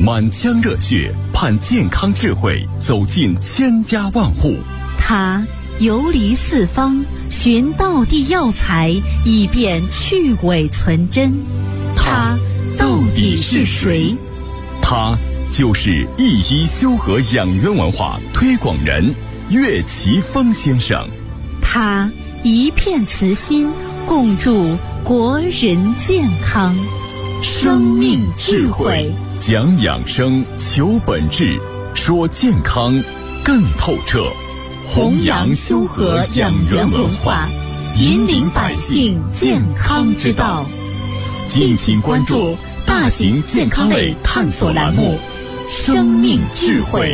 满腔热血盼健康智慧走进千家万户。 他游离四方，寻道地药材，以便去伪存真。他到底是谁？ 他就是一一修和养元文化推广人岳奇峰先生。 他一片慈心，共筑国人健康。生命智慧， 讲养生，求本质，说健康更透彻。 弘扬修和养元文化，引领百姓健康之道。敬请关注大型健康类探索栏目《生命智慧》。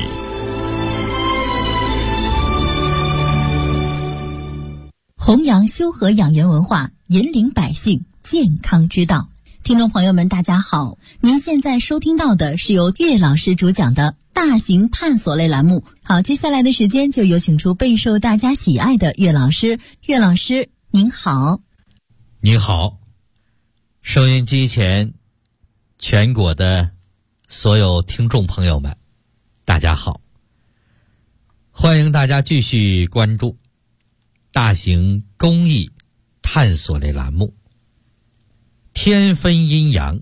弘扬修和养元文化，引领百姓健康之道。听众朋友们，大家好，您现在收听到的是由岳老师主讲的大型探索类栏目。好，接下来的时间就有请出备受大家喜爱的岳老师。岳老师您好。 您好，收音机前全国的所有听众朋友们，大家好，欢迎大家继续关注大型公益探索类栏目天分阴阳，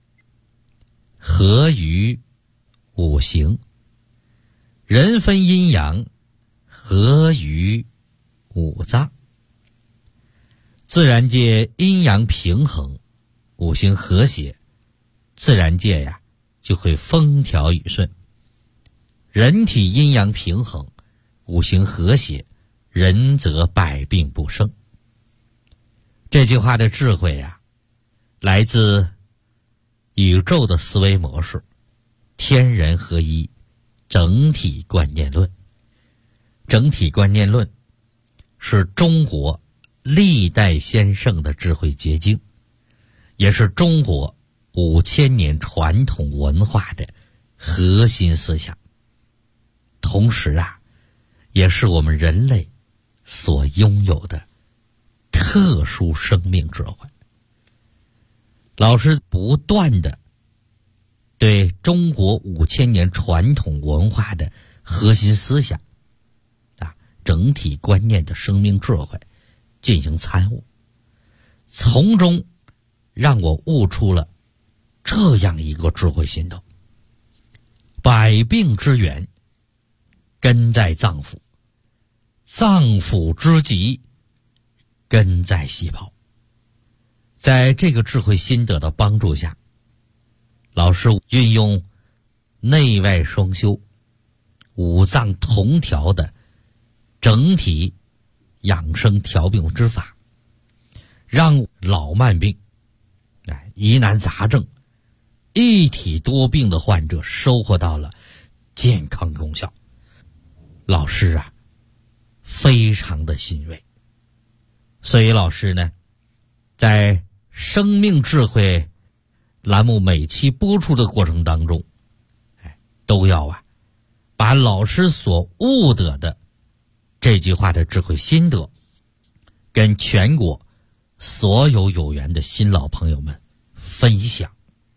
合于五行，人分阴阳，合于五脏。自然界阴阳平衡，五行和谐，自然界呀就会风调雨顺。人体阴阳平衡，五行和谐，人则百病不生。这句话的智慧呀，来自宇宙的思维模式，天人合一，整体观念论。整体观念论是中国历代先圣的智慧结晶，也是中国5000年传统文化的核心思想，同时啊，也是我们人类所拥有的特殊生命智慧。老师不断的对中国5000年传统文化的核心思想整体观念的生命智慧进行参悟，从中让我悟出了这样一个智慧心得：百病之源根在脏腑，脏腑之疾根在细胞。在这个智慧心得的帮助下，老师运用内外双修、五脏同调的整体养生调病之法，让老慢病、疑难杂症、一体多病的患者收获到了健康功效。老师啊，非常的欣慰。所以老师呢，在生命智慧栏目每期播出的过程当中，都要把老师所悟得的这句话的智慧心得，跟全国所有有缘的新老朋友们分享。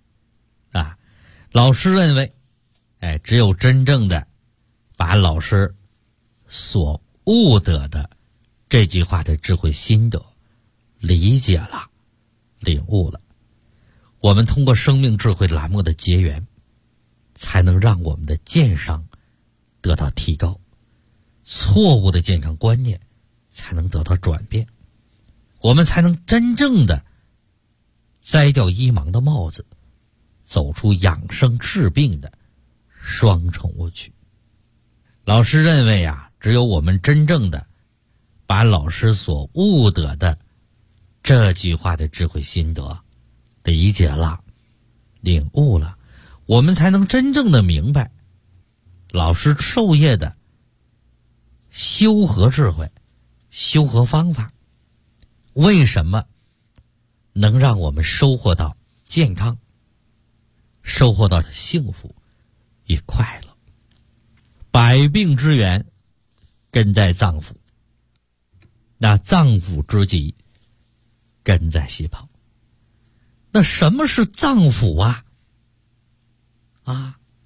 老师认为，只有真正的把老师所悟得的这句话的智慧心得理解了、领悟了，我们通过生命智慧栏目的结缘，才能让我们的健商得到提高，错误的健康观念才能得到转变，我们才能真正的摘掉医盲的帽子，走出养生治病的双重误区。老师认为只有我们真正的把老师所悟得的这句话的智慧心得理解了、领悟了，我们才能真正的明白老师授业的修和智慧、修和方法为什么能让我们收获到健康，收获到的幸福与快乐。百病之源根在脏腑，那脏腑之疾根在细胞。那什么是脏腑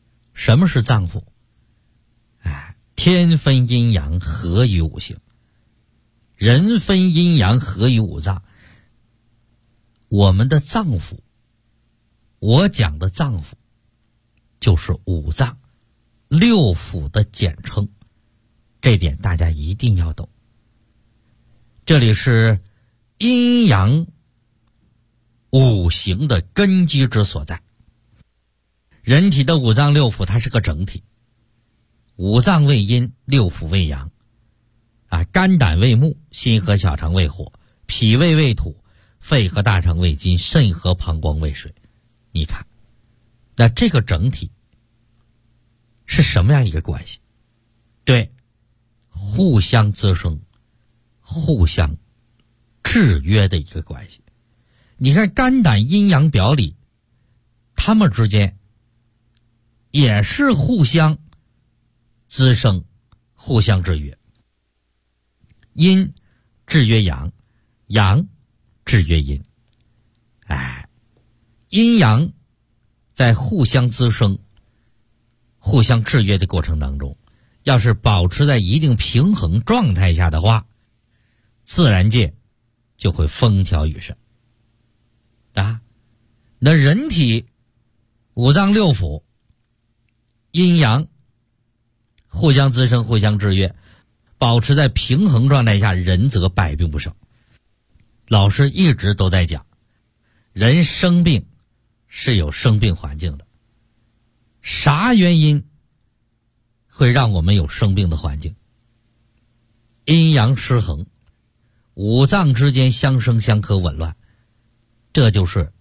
什么是脏腑？天分阴阳，合于五行；人分阴阳，合于五脏。我们的脏腑，我讲的脏腑，就是五脏六腑的简称，这点大家一定要懂。这里是阴阳五行的根基之所在。人体的五脏六腑它是个整体，五脏为阴，六腑为阳。肝胆为木，心和小肠为火，脾胃为土，肺和大肠为金，肾和膀胱为水。你看，那这个整体是什么样一个关系？对，互相滋生，互相制约的一个关系。你看肝胆阴阳表里，他们之间也是互相滋生，互相制约。阴制约阳，阳制约阴。阴阳在互相滋生、互相制约的过程当中，要是保持在一定平衡状态下的话，自然界就会风调雨顺。那人体五脏六腑阴阳互相滋生，互相制约，保持在平衡状态下，人则百病不生。老师一直都在讲，人生病是有生病环境的。啥原因会让我们有生病的环境？阴阳失衡，五脏之间相生相克紊乱，这就是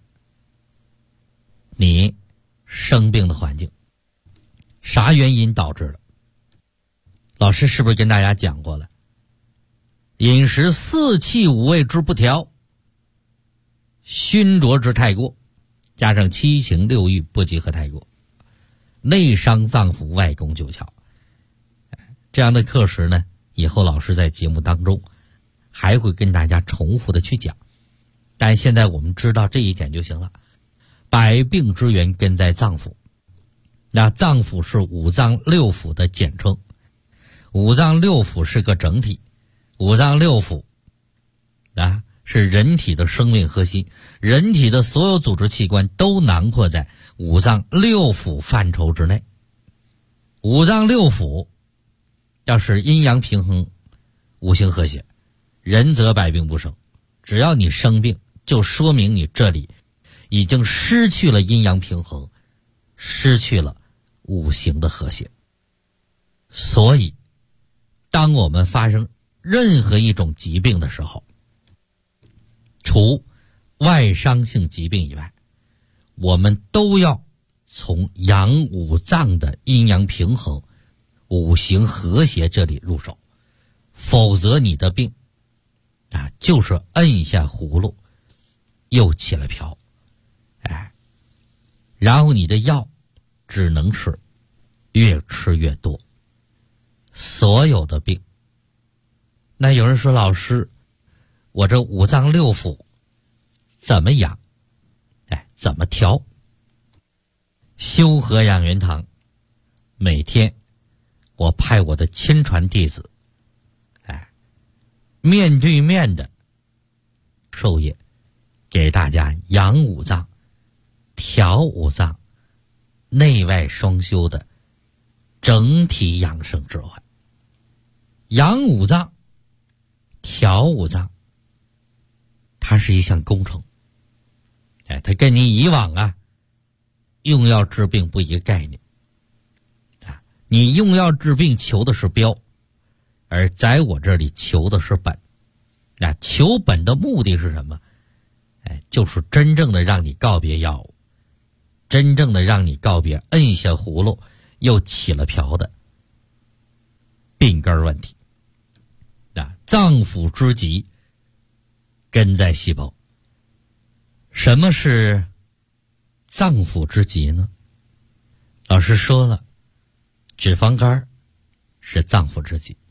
你生病的环境。啥原因导致的？老师是不是跟大家讲过了？饮食四气五味之不调，熏灼之太过，加上七情六欲不及和太过，内伤脏腑，外攻九窍。这样的课时呢，以后老师在节目当中还会跟大家重复的去讲，但现在我们知道这一点就行了。百病之源根在脏腑，那脏腑是五脏六腑的简称。五脏六腑是个整体，五脏六腑是人体的生命核心，人体的所有组织器官都囊括在五脏六腑范畴之内。五脏六腑要是阴阳平衡，五行和谐，人则百病不生。只要你生病，就说明你这里已经失去了阴阳平衡，失去了五行的和谐。所以当我们发生任何一种疾病的时候，除外伤性疾病以外，我们都要从阳五脏的阴阳平衡、五行和谐这里入手，否则你的病就是摁下葫芦又起了瓢，然后你的药只能吃，越吃越多。所有的病，那有人说，老师，我这五脏六腑怎么养？怎么调？修和养元堂每天我派我的亲传弟子面对面的授业，给大家养五脏、调五脏、内外双修的整体养生智慧。养五脏、调五脏，它是一项工程。它跟你以往用药治病不一个概念。你用药治病求的是标，而在我这里求的是本。求本的目的是什么？就是真正的让你告别药物，真正的让你告别摁下葫芦又起了瓢的病根问题。脏腑之疾根在细胞。什么是脏腑之疾呢？老师说了，脂肪肝是脏腑之疾，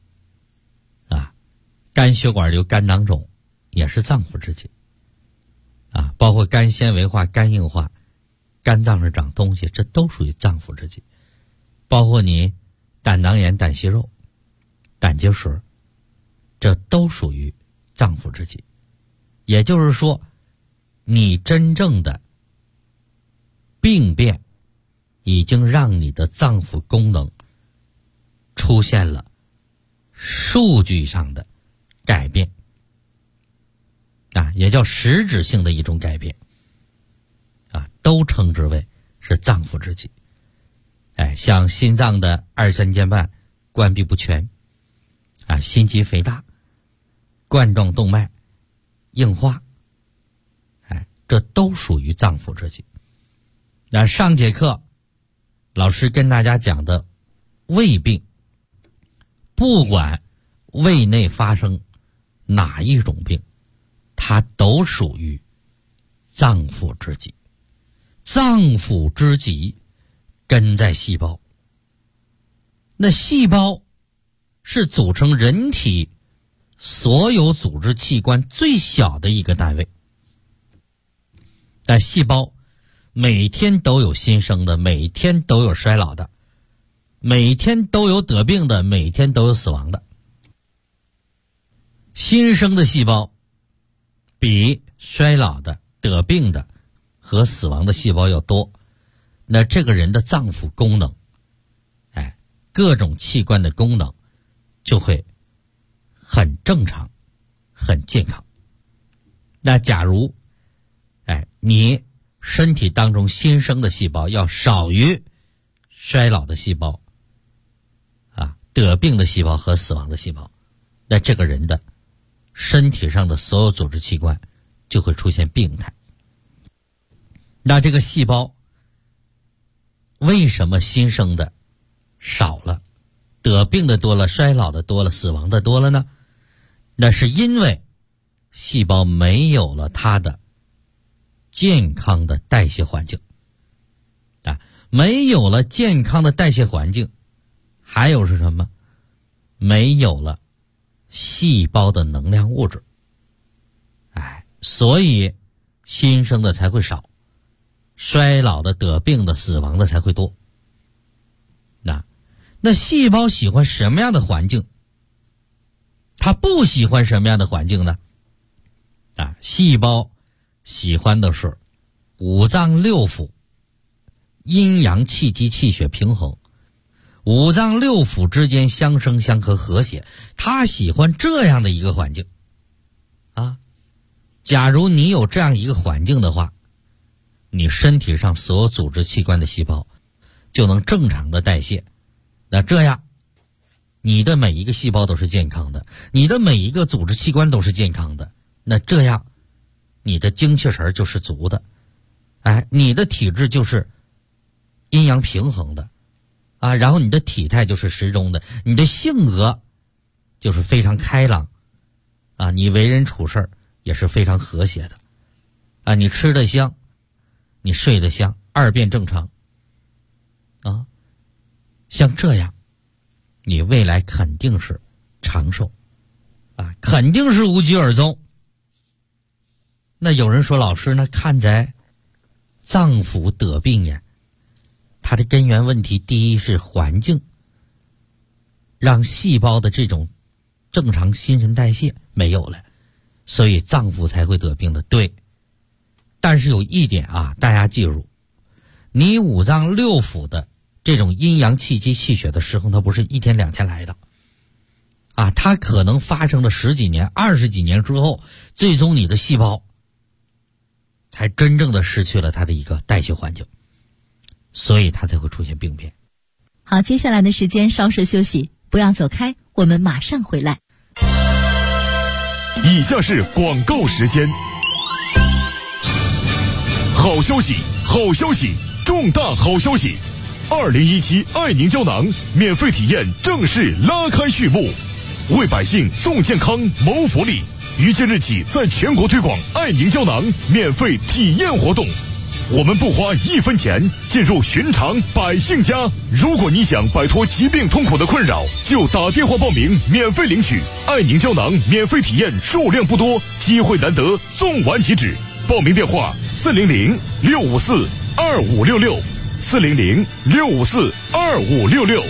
肝血管瘤、肝囊肿也是脏腑之疾，包括肝纤维化、肝硬化、肝脏上长东西，这都属于脏腑之疾。 包括你胆囊炎、胆息肉、胆结石，这都属于脏腑之疾。也就是说，你真正的病变已经让你的脏腑功能出现了数据上的改变啊，也叫实质性的一种改变啊，都称之为是脏腑之疾。像心脏的二三尖瓣关闭不全啊，心肌肥大、冠状动脉硬化，这都属于脏腑之疾。那上节课老师跟大家讲的胃病，不管胃内发生哪一种病，它都属于脏腑之疾。脏腑之疾根在细胞，那细胞是组成人体所有组织器官最小的一个单位，但细胞每天都有新生的，每天都有衰老的，每天都有得病的，每天都有死亡的。新生的细胞比衰老的、得病的和死亡的细胞要多，那这个人的脏腑功能，各种器官的功能就会很正常、很健康。那假如你身体当中新生的细胞要少于衰老的细胞啊、得病的细胞和死亡的细胞，那这个人的身体上的所有组织器官就会出现病态。那这个细胞为什么新生的少了，得病的多了，衰老的多了，死亡的多了呢？那是因为细胞没有了它的健康的代谢环境啊，没有了健康的代谢环境，还有是什么？没有了细胞的能量物质，所以新生的才会少，衰老的、得病的、死亡的才会多。那细胞喜欢什么样的环境？它不喜欢什么样的环境呢？细胞喜欢的是五脏六腑阴阳气机气血平衡，五脏六腑之间相生相克和谐，它喜欢这样的一个环境啊。假如你有这样一个环境的话，你身体上所有组织器官的细胞就能正常的代谢，那这样你的每一个细胞都是健康的，你的每一个组织器官都是健康的，那这样你的精气神就是足的，你的体质就是阴阳平衡的啊，然后你的体态就是适中的，你的性格就是非常开朗啊，你为人处事也是非常和谐的啊，你吃得香，你睡得香，二便正常啊，像这样你未来肯定是长寿啊，肯定是无疾而终。那有人说，老师，那看在脏腑得病呀，它的根源问题第一是环境让细胞的这种正常新陈代谢没有了，所以脏腑才会得病的。对，但是有一点啊，大家记住，你五脏六腑的这种阴阳气机气血的失衡，它不是一天两天来的啊，它可能发生了10几年、20几年之后，最终你的细胞才真正的失去了它的一个代谢环境，所以它才会出现病变。 好，接下来的时间稍事休息，不要走开，我们马上回来。 以下是广告时间。好消息，好消息，重大好消息！2017爱宁胶囊免费体验正式拉开序幕，为百姓送健康谋福利。于今日起，在全国推广爱宁胶囊免费体验活动，我们不花1分钱，进入寻常百姓家。如果你想摆脱疾病痛苦的困扰，就打电话报名，免费领取爱宁胶囊免费体验，数量不多，机会难得，送完即止。报名电话：400-654-2566。 400-654-2566。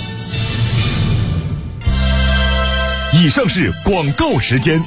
以上是广告时间。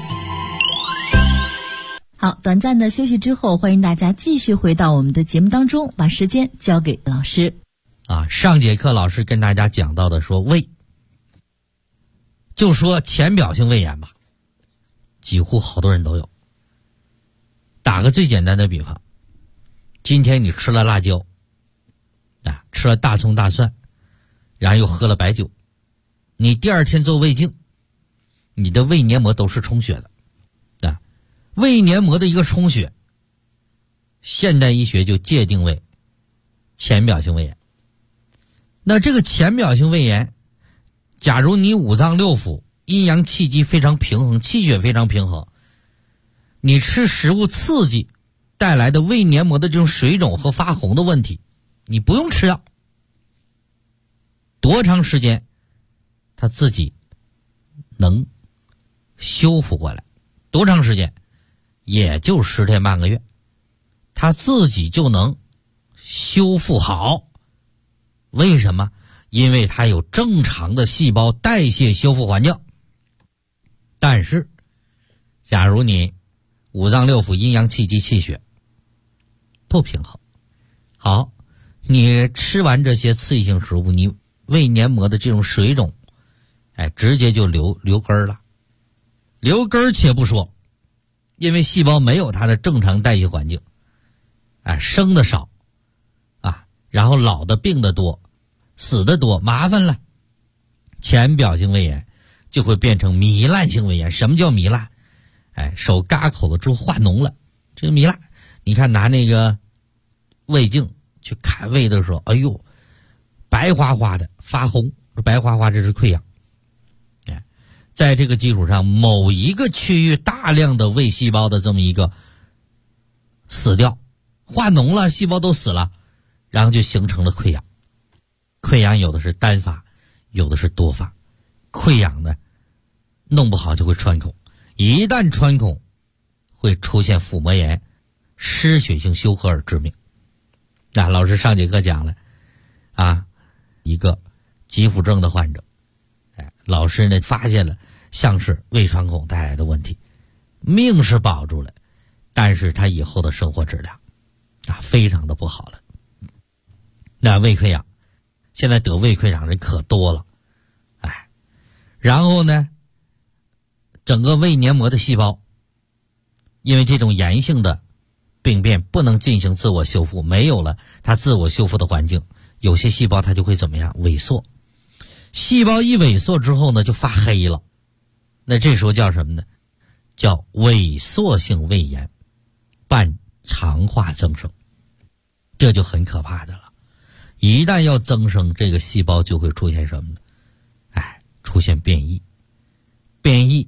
好，短暂的休息之后，欢迎大家继续回到我们的节目当中，把时间交给老师。 上节课老师跟大家讲到的说胃，就说浅表性胃炎吧，几乎好多人都有。打个最简单的比方，今天你吃了辣椒，吃了大葱大蒜，然后又喝了白酒，你第二天做胃镜，你的胃黏膜都是充血的。胃黏膜的一个充血，现代医学就界定为浅表性胃炎。那这个浅表性胃炎，假如你五脏六腑阴阳气机非常平衡，气血非常平衡，你吃食物刺激带来的胃黏膜的这种水肿和发红的问题，你不用吃药，多长时间它自己能修复过来？多长时间？也就10天半个月，它自己就能修复好。为什么？因为它有正常的细胞代谢修复环境。但是假如你五脏六腑阴阳气机气血不平衡，好，你吃完这些刺激性食物，你胃黏膜的这种水肿直接就留根了。留根且不说，因为细胞没有它的正常代谢环境，生的少然后老的病的多，死的多，麻烦了。浅表性胃炎就会变成糜烂性胃炎。什么叫糜烂？手嘎口了之后化脓了，这个糜烂。你看拿那个胃镜去看胃的时候，哎呦，白花花的发红，白花花，这是溃疡。在这个基础上，某一个区域大量的胃细胞的这么一个死掉，化脓了，细胞都死了，然后就形成了溃疡。溃疡有的是单发，有的是多发。溃疡呢，弄不好就会穿孔，一旦穿孔，会出现腹膜炎、失血性休克而致命。老师上节课讲了一个急腹症的患者，老师呢发现了像是胃穿孔带来的问题，命是保住了，但是他以后的生活质量非常的不好了。那胃溃疡，现在得胃溃疡人可多了，然后呢，整个胃黏膜的细胞因为这种炎性的病变不能进行自我修复，没有了它自我修复的环境，有些细胞它就会怎么样？萎缩。细胞一萎缩之后呢，就发黑了。那这时候叫什么呢？叫萎缩性胃炎伴肠化增生，这就很可怕的了。一旦要增生，这个细胞就会出现什么呢？出现变异。变异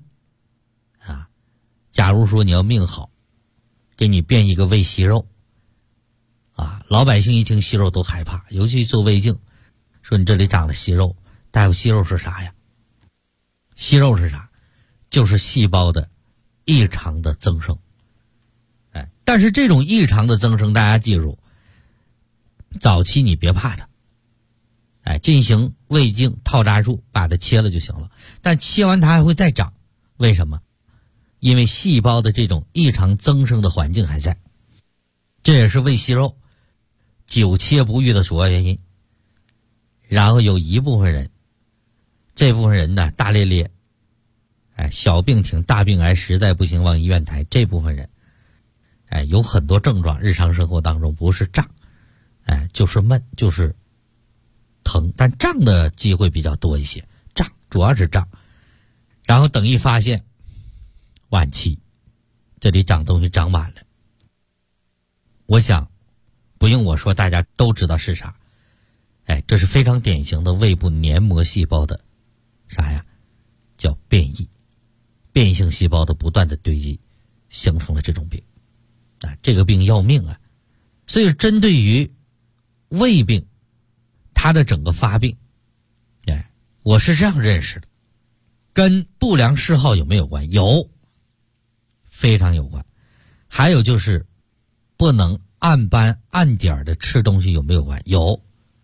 假如说你要命好，给你变一个胃息肉老百姓一听息肉都害怕，尤其做胃镜，说你这里长了息肉，大夫，息肉是啥呀？息肉是啥？就是细胞的异常的增生。但是这种异常的增生，大家记住，早期你别怕它，进行胃镜套扎术把它切了就行了。但切完它还会再长，为什么？因为细胞的这种异常增生的环境还在，这也是胃息肉久切不愈的主要原因。然后有一部分人，这部分人呢大咧咧，小病挺，大病癌，实在不行往医院抬。这部分人有很多症状，日常生活当中不是胀就是闷，就是疼，但胀的机会比较多一些，胀主要是胀。然后等一发现晚期，这里长东西长满了，我想不用我说大家都知道是啥。这是非常典型的胃部黏膜细胞的啥呀？叫变异，变异性细胞的不断的堆积，形成了这种病。这个病要命所以针对于胃病，它的整个发病，我是这样认识的，跟不良嗜好有没有关？有，非常有关。还有就是不能按班按点的吃东西有没有关？有，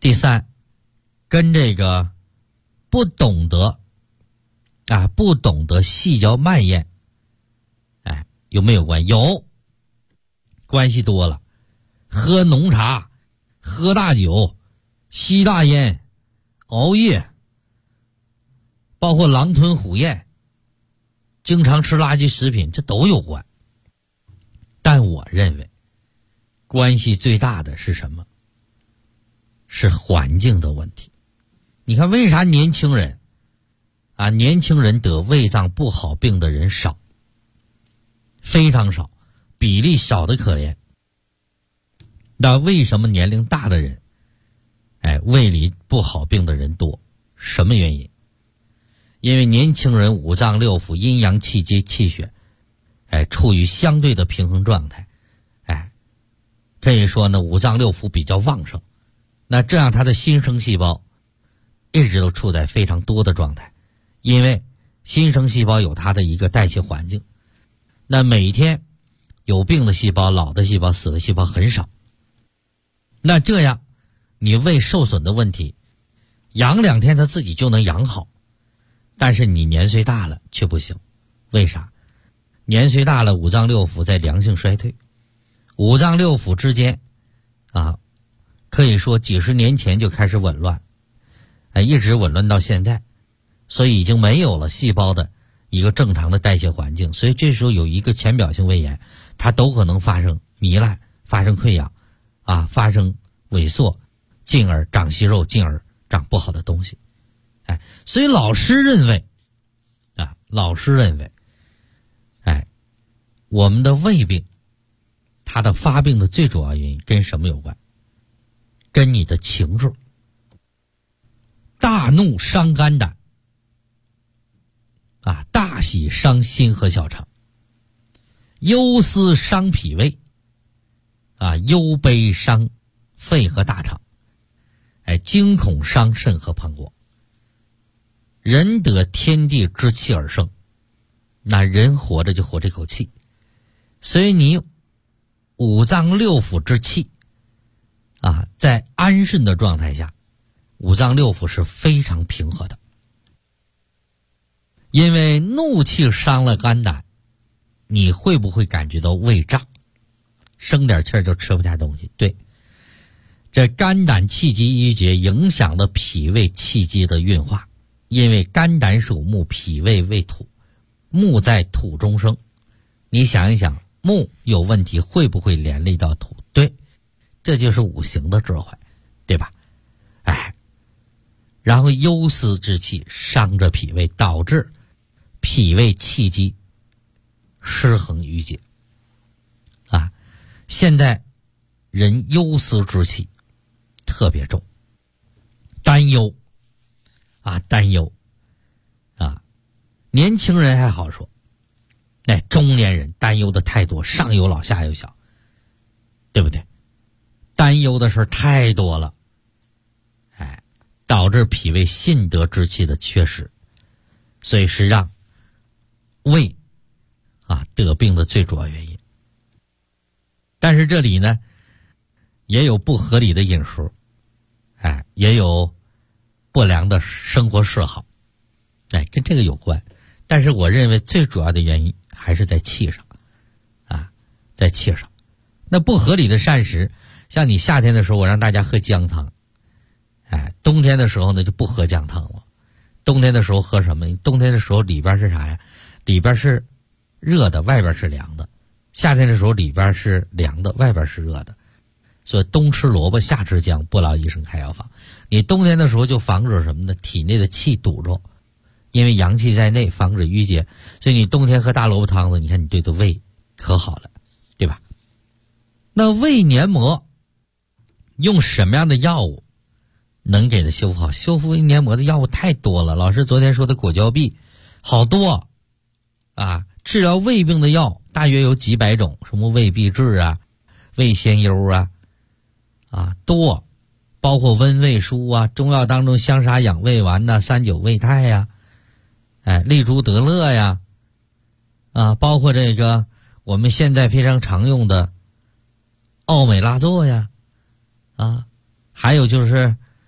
第三，跟这个不懂得细嚼慢咽，有没有关系？有，关系多了。喝浓茶，喝大酒，吸大烟，熬夜，包括狼吞虎咽，经常吃垃圾食品，这都有关。但我认为关系最大的是什么？是环境的问题。你看为啥年轻人得胃脏不好病的人少，非常少，比例少得可怜。那为什么年龄大的人胃里不好病的人多？什么原因？因为年轻人五脏六腑阴阳气机气血处于相对的平衡状态，可以说呢五脏六腑比较旺盛，那这样他的新生细胞一直都处在非常多的状态，因为新生细胞有它的一个代谢环境，那每天有病的细胞、老的细胞、死的细胞很少，那这样你胃受损的问题养2天它自己就能养好，但是你年岁大了却不行。为啥？年岁大了，五脏六腑在良性衰退，五脏六腑之间可以说几十年前就开始紊乱，一直紊乱到现在，所以已经没有了细胞的一个正常的代谢环境，所以这时候有一个浅表性胃炎，它都可能发生糜烂，发生溃疡发生萎缩，进而长息肉，进而长不好的东西。所以老师认为我们的胃病它的发病的最主要原因跟什么有关？跟你的情绪。大怒伤肝胆大喜伤心和小肠，忧思伤脾胃忧悲伤肺和大肠，惊恐伤肾和膀胱。人得天地之气而生，那人活着就活这口气，所以你五脏六腑之气在安顺的状态下，五脏六腑是非常平和的。因为怒气伤了肝胆，你会不会感觉到胃胀，生点气儿就吃不下东西？对，这肝胆气机郁结影响了脾胃气机的运化，因为肝胆属木，脾胃为土，木在土中生，你想一想木有问题会不会连累到土？对，这就是五行的智慧，对吧？然后忧思之气伤着脾胃，导致脾胃气机失衡郁结现在人忧思之气特别重，担忧年轻人还好说，中年人担忧的太多，上有老下有小，对不对？担忧的事太多了，导致脾胃信得之气的缺失，所以是让胃得病的最主要原因。但是这里呢也有不合理的饮食，也有不良的生活嗜好，跟这个有关。但是我认为最主要的原因还是在气上在气上。那不合理的膳食，像你夏天的时候我让大家喝姜汤，冬天的时候呢就不喝姜汤了。冬天的时候喝什么？冬天的时候里边是啥呀？里边是热的，外边是凉的。夏天的时候里边是凉的，外边是热的。所以冬吃萝卜夏吃姜，不劳医生开药方。你冬天的时候就防止什么呢？体内的气堵住，因为阳气在内，防止郁结。所以你冬天喝大萝卜汤子，你看你对的胃可好了，对吧？那胃黏膜用什么样的药物能给它修复好？修复胃黏膜的药物太多了，老师昨天说的果胶碧好多治疗胃病的药大约有几百种，什么胃必治胃仙幽多，包括温胃舒中药当中香砂养胃丸39胃泰利珠得乐包括这个我们现在非常常用的奥美拉唑还有就是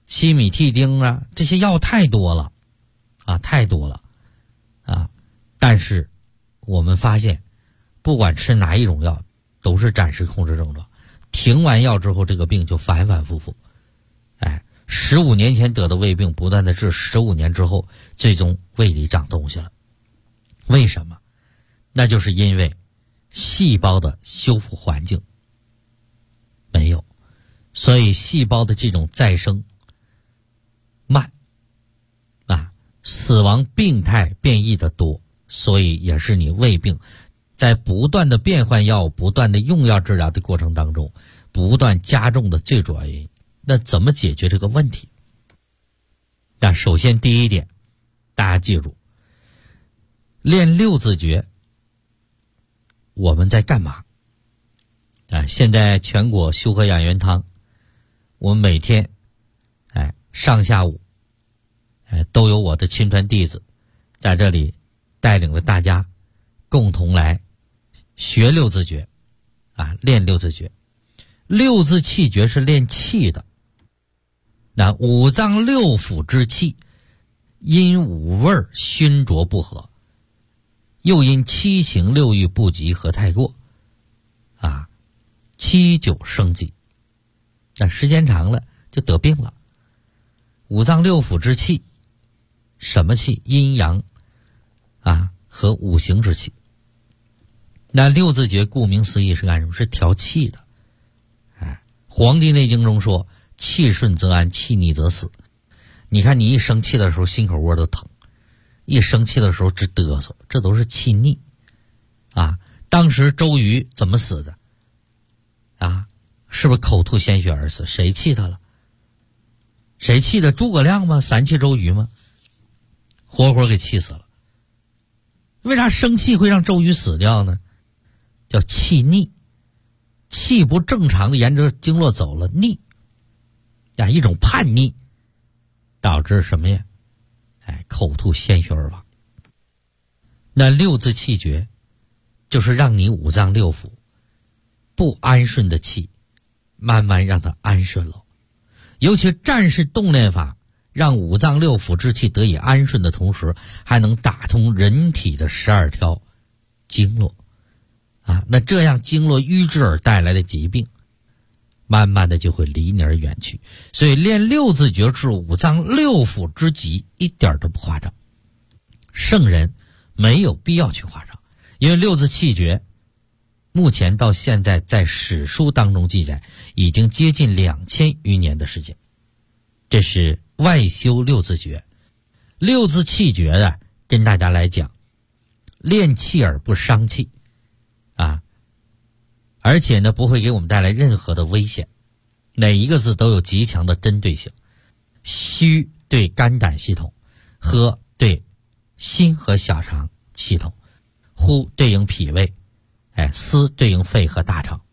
西米替丁啊，这些药太多了啊，太多了啊。但是我们发现，不管吃哪一种药，都是暂时控制症状。停完药之后，这个病就反反复复。15年前得的胃病，不断的治，15年之后，最终胃里长东西了。为什么？那就是因为细胞的修复环境没有，所以细胞的这种再生慢啊，死亡病态变异的多，所以也是你胃病在不断的变换药物、不断的用药治疗的过程当中不断加重的最主要原因。那怎么解决这个问题？那首先第一点，大家记住，练六字诀我们在干嘛啊？现在全国修和养元堂，我们每天上下午都有我的亲传弟子在这里带领着大家共同来学六字诀啊，练六字诀。六字气诀是练气的。那五脏六腑之气，因五味熏浊不和，又因七情六欲不及和太过啊，七九生疾。那时间长了就得病了。五脏六腑之气，什么气？阴阳啊和五行之气。那六字诀顾名思义是干什么？是调气的。黄帝内经中说，气顺则安，气逆则死。你看你一生气的时候心口窝都疼，一生气的时候直嘚瑟，这都是气逆啊。当时周瑜怎么死的啊？是不是口吐鲜血而死？谁气他了？谁气的？诸葛亮吗？三气周瑜吗？活活给气死了。为啥生气会让周瑜死掉呢？叫气逆，气不正常的沿着经络走了，逆呀，一种叛逆，导致什么呀？口吐鲜血而亡。那六字气诀就是让你五脏六腑不安顺的气慢慢让它安顺了。尤其战士动练法，让五脏六腑之气得以安顺的同时，还能打通人体的12条经络啊，那这样经络瘀滞而带来的疾病慢慢的就会离你而远去。所以练六字诀治五脏六腑之疾一点都不夸张，圣人没有必要去夸张。因为六字气诀目前到现在在史书当中记载已经接近2000余年的时间，这是外修六字诀。六字气诀的跟大家来讲，练气而不伤气啊，而且呢不会给我们带来任何的危险，每一个字都有极强的针对性。虚对肝胆系统，喝对心和小肠系统，呼对应脾胃，思对应肺和大肠，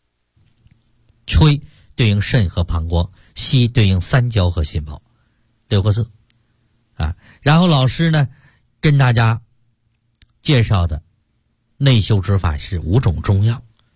吹对应肾和膀胱，吸对应三焦和心包，6个字啊。然后老师呢跟大家介绍的内修之法是5种中药